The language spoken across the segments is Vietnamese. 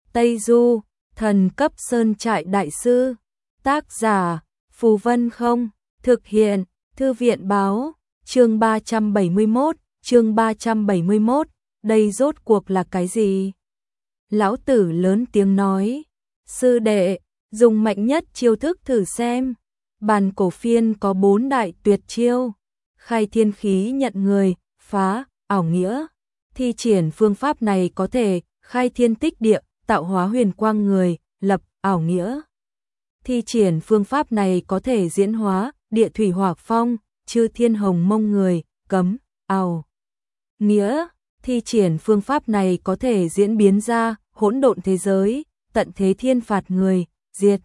Tây Du, thần cấp sơn trại đại sư. Tác giả, Phù Vân Không. Thực hiện, Thư viện báo. Chương 371, đây rốt cuộc là cái gì? Lão tử lớn tiếng nói. Sư đệ, dùng mạnh nhất chiêu thức thử xem. Bàn cổ phiên có 4 đại tuyệt chiêu. Khai thiên khí nhận người, phá, ảo nghĩa. Thi triển phương pháp này có thể khai thiên tích địa, tạo hóa huyền quang người, lập, ảo nghĩa. Thi triển phương pháp này có thể diễn hóa, địa thủy hỏa phong, chư thiên hồng mông người, cấm, ảo nghĩa. Thi triển phương pháp này có thể diễn biến ra, hỗn độn thế giới, tận thế thiên phạt người, diệt.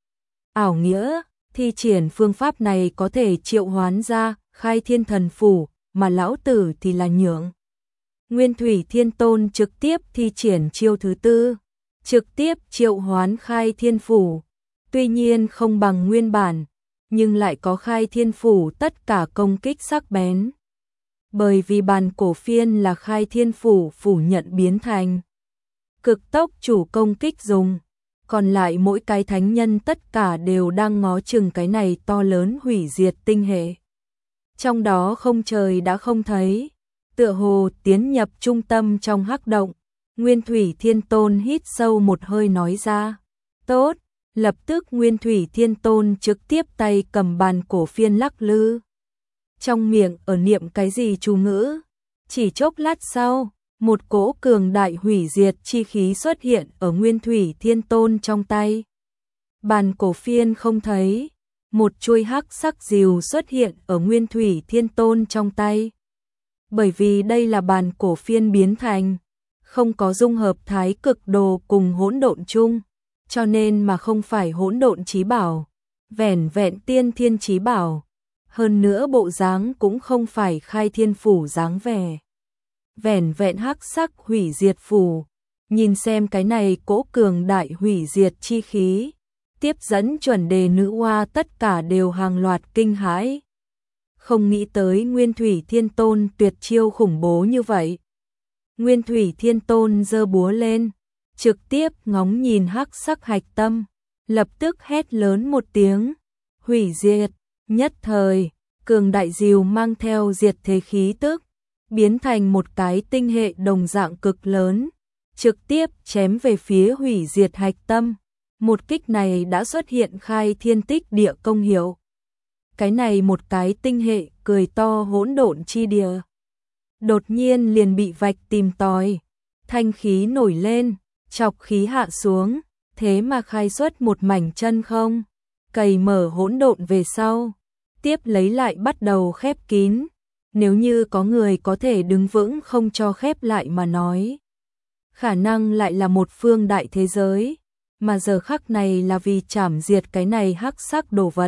Ảo nghĩa, thi triển phương pháp này có thể triệu hoán ra, khai thiên thần phủ, mà lão tử thì là nhượng. Nguyên Thủy Thiên Tôn trực tiếp thi triển chiêu thứ tư, trực tiếp triệu hoán khai thiên phủ. Tuy nhiên không bằng nguyên bản, nhưng lại có khai thiên phủ tất cả công kích sắc bén. Bởi vì bàn cổ phiên là khai thiên phủ phủ nhận biến thành cực tốc chủ công kích dùng, còn lại mỗi cái thánh nhân tất cả đều đang ngó chừng cái này to lớn hủy diệt tinh hệ. Trong đó không trời đã không thấy, tựa hồ tiến nhập trung tâm trong hắc động. Nguyên Thủy Thiên Tôn hít sâu một hơi nói ra, tốt. Lập tức Nguyên Thủy Thiên Tôn trực tiếp tay cầm bàn cổ phiên lắc lư. Trong miệng ở niệm cái gì chú ngữ. Chỉ chốc lát sau, một cỗ cường đại hủy diệt chi khí xuất hiện ở Nguyên Thủy Thiên Tôn trong tay. Bàn cổ phiên không thấy, một chuôi hắc sắc rìu xuất hiện ở Nguyên Thủy Thiên Tôn trong tay. Bởi vì đây là bàn cổ phiên biến thành, không có dung hợp thái cực đồ cùng hỗn độn chung, cho nên mà không phải hỗn độn chí bảo, vẻn vẹn tiên thiên chí bảo. Hơn nữa bộ dáng cũng không phải khai thiên phủ dáng vẻ, vẻn vẹn hắc sắc hủy diệt phủ. Nhìn xem cái này cỗ cường đại hủy diệt chi khí, tiếp dẫn chuẩn đề nữ oa tất cả đều hàng loạt kinh hãi. Không nghĩ tới Nguyên Thủy Thiên Tôn tuyệt chiêu khủng bố như vậy. Nguyên Thủy Thiên Tôn giơ búa lên, trực tiếp ngóng nhìn hắc sắc hạch tâm, lập tức hét lớn một tiếng, hủy diệt. Nhất thời, cường đại diều mang theo diệt thế khí tức, biến thành một cái tinh hệ đồng dạng cực lớn, trực tiếp chém về phía hủy diệt hạch tâm. Một kích này đã xuất hiện khai thiên tích địa công hiệu. Cái này một cái tinh hệ cười to hỗn độn chi địa, đột nhiên liền bị vạch tìm tòi, thanh khí nổi lên, chọc khí hạ xuống, thế mà khai xuất một mảnh chân không, cày mở hỗn độn về sau, tiếp lấy lại bắt đầu khép kín. Nếu như có người có thể đứng vững không cho khép lại mà nói, khả năng lại là một phương đại thế giới, mà giờ khắc này là vì chảm diệt cái này hắc sắc đồ vật,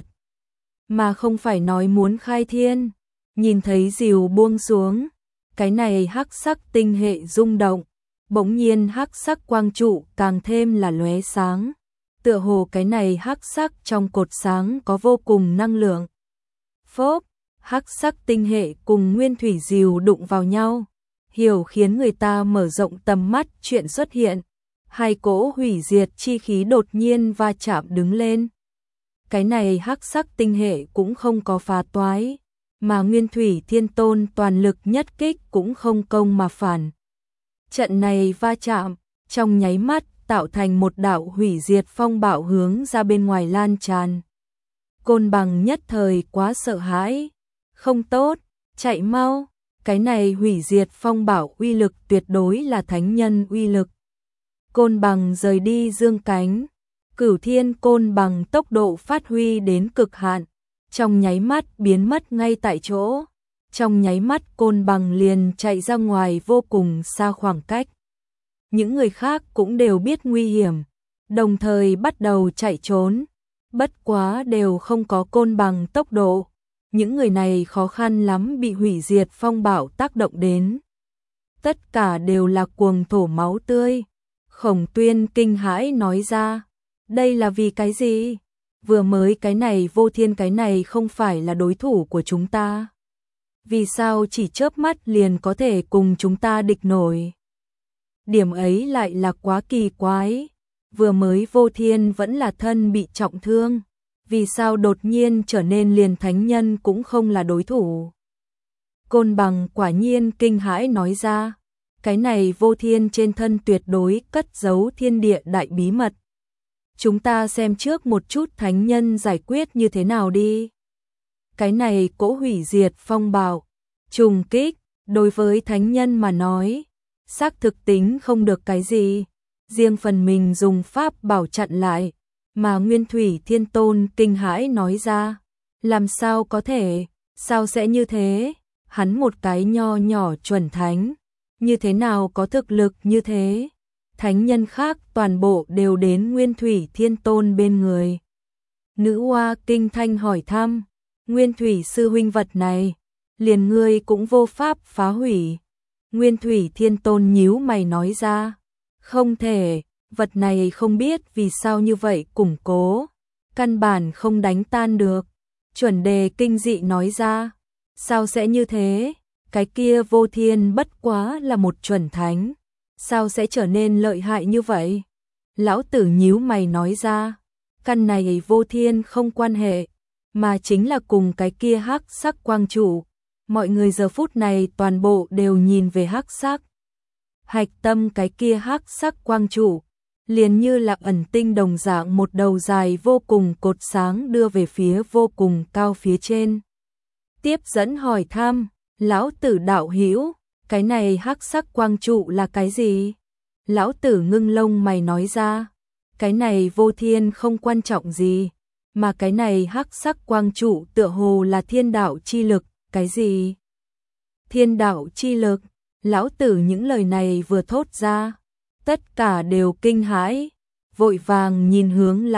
mà không phải nói muốn khai thiên. Nhìn thấy rìu buông xuống, cái này hắc sắc tinh hệ rung động, bỗng nhiên hắc sắc quang trụ càng thêm là lóe sáng, tựa hồ cái này hắc sắc trong cột sáng có vô cùng năng lượng. Phốp, hắc sắc tinh hệ cùng nguyên thủy rìu đụng vào nhau, hiểu khiến người ta mở rộng tầm mắt. Chuyện xuất hiện, hai cỗ hủy diệt chi khí đột nhiên va chạm đứng lên. Cái này hắc sắc tinh hệ cũng không có phá toái, mà Nguyên Thủy Thiên Tôn toàn lực nhất kích cũng không công mà phản. Trận này va chạm, trong nháy mắt tạo thành một đạo hủy diệt phong bạo hướng ra bên ngoài lan tràn. Côn Bằng nhất thời quá sợ hãi, không tốt, chạy mau, cái này hủy diệt phong bạo uy lực tuyệt đối là thánh nhân uy lực. Côn Bằng rời đi dương cánh, Cửu Thiên Côn Bằng tốc độ phát huy đến cực hạn, trong nháy mắt biến mất ngay tại chỗ. Trong nháy mắt Côn Bằng liền chạy ra ngoài vô cùng xa khoảng cách. Những người khác cũng đều biết nguy hiểm, đồng thời bắt đầu chạy trốn, bất quá đều không có Côn Bằng tốc độ. Những người này khó khăn lắm bị hủy diệt phong bạo tác động đến. Tất cả đều là cuồng thổ máu tươi. Khổng Tuyên kinh hãi nói ra, đây là vì cái gì? Vừa mới cái này vô thiên cái này không phải là đối thủ của chúng ta. Vì sao chỉ chớp mắt liền có thể cùng chúng ta địch nổi? điểm ấy lại là quá kỳ quái. Vừa mới vô thiên vẫn là thân bị trọng thương, vì sao đột nhiên trở nên liền thánh nhân cũng không là đối thủ. Côn Bằng quả nhiên kinh hãi nói ra, cái này vô thiên trên thân tuyệt đối cất giấu thiên địa đại bí mật. Chúng ta xem trước một chút thánh nhân giải quyết như thế nào đi. Cái này cỗ hủy diệt phong bạo, trùng kích, đối với thánh nhân mà nói, xác thực tính không được cái gì, riêng phần mình dùng pháp bảo chặn lại, mà Nguyên Thủy Thiên Tôn kinh hãi nói ra, làm sao có thể, sao sẽ như thế, hắn một cái nho nhỏ chuẩn thánh, như thế nào có thực lực như thế, thánh nhân khác toàn bộ đều đến Nguyên Thủy Thiên Tôn bên người. Nữ Hoa kinh thanh hỏi thăm, Nguyên Thủy sư huynh vật này, liền ngươi cũng vô pháp phá hủy. Nguyên Thủy Thiên Tôn nhíu mày nói ra, không thể, vật này không biết vì sao như vậy củng cố, căn bản không đánh tan được. Chuẩn Đề kinh dị nói ra, sao sẽ như thế, cái kia vô thiên bất quá là một chuẩn thánh, sao sẽ trở nên lợi hại như vậy? Lão tử nhíu mày nói ra, căn này vô thiên không quan hệ, mà chính là cùng cái kia hắc sắc quang trụ. Mọi người giờ phút này toàn bộ đều nhìn về hắc sắc. Hạch tâm cái kia hắc sắc quang trụ, liền như là ẩn tinh đồng dạng một đầu dài vô cùng cột sáng đưa về phía vô cùng cao phía trên. Tiếp dẫn hỏi thăm, lão tử đạo hữu, cái này hắc sắc quang trụ là cái gì? Lão tử ngưng lông mày nói ra, cái này vô thiên không quan trọng gì, mà cái này hắc sắc quang trụ tựa hồ là thiên đạo chi lực, cái gì? Thiên đạo chi lực, lão tử những lời này vừa thốt ra, tất cả đều kinh hãi, vội vàng nhìn hướng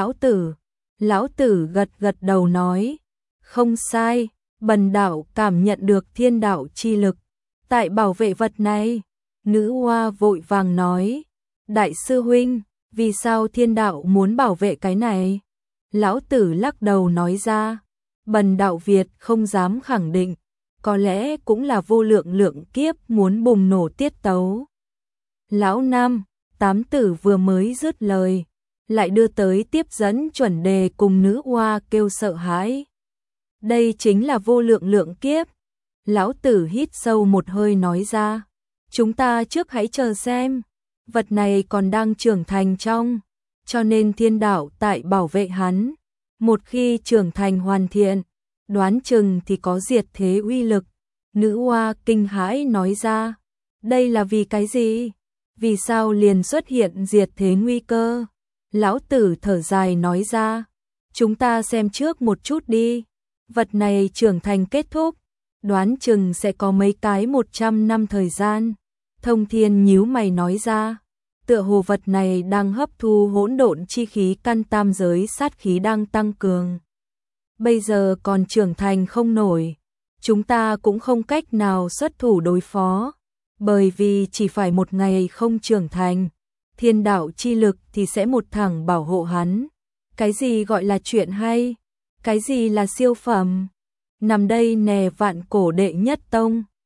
lão tử gật gật đầu nói, không sai, bần đạo cảm nhận được thiên đạo chi lực, tại bảo vệ vật này. Nữ Hoa vội vàng nói, đại sư huynh, vì sao thiên đạo muốn bảo vệ cái này? Lão tử lắc đầu nói ra, bần đạo Việt không dám khẳng định, có lẽ cũng là vô lượng lượng kiếp muốn bùng nổ tiết tấu. Lão Nam, Tám Tử vừa mới dứt lời, lại đưa tới tiếp dẫn Chuẩn Đề cùng Nữ Hoa kêu sợ hãi. Đây chính là vô lượng lượng kiếp. Lão tử hít sâu một hơi nói ra, chúng ta trước hãy chờ xem, vật này còn đang trưởng thành trong, cho nên thiên đạo tại bảo vệ hắn. Một khi trưởng thành hoàn thiện, đoán chừng thì có diệt thế uy lực. Nữ Hoa kinh hãi nói ra, đây là vì cái gì? Vì sao liền xuất hiện diệt thế nguy cơ? Lão tử thở dài nói ra, chúng ta xem trước một chút đi, vật này trưởng thành kết thúc, đoán chừng sẽ có mấy cái 100 năm thời gian. Thông Thiên nhíu mày nói ra, tựa hồ vật này đang hấp thu hỗn độn chi khí, căn tam giới sát khí đang tăng cường. Bây giờ còn trưởng thành không nổi, chúng ta cũng không cách nào xuất thủ đối phó, bởi vì chỉ phải một ngày không trưởng thành, thiên đạo chi lực thì sẽ một thẳng bảo hộ hắn. Cái gì gọi là chuyện hay? Cái gì là siêu phẩm? Nằm đây nè vạn cổ đệ nhất tông,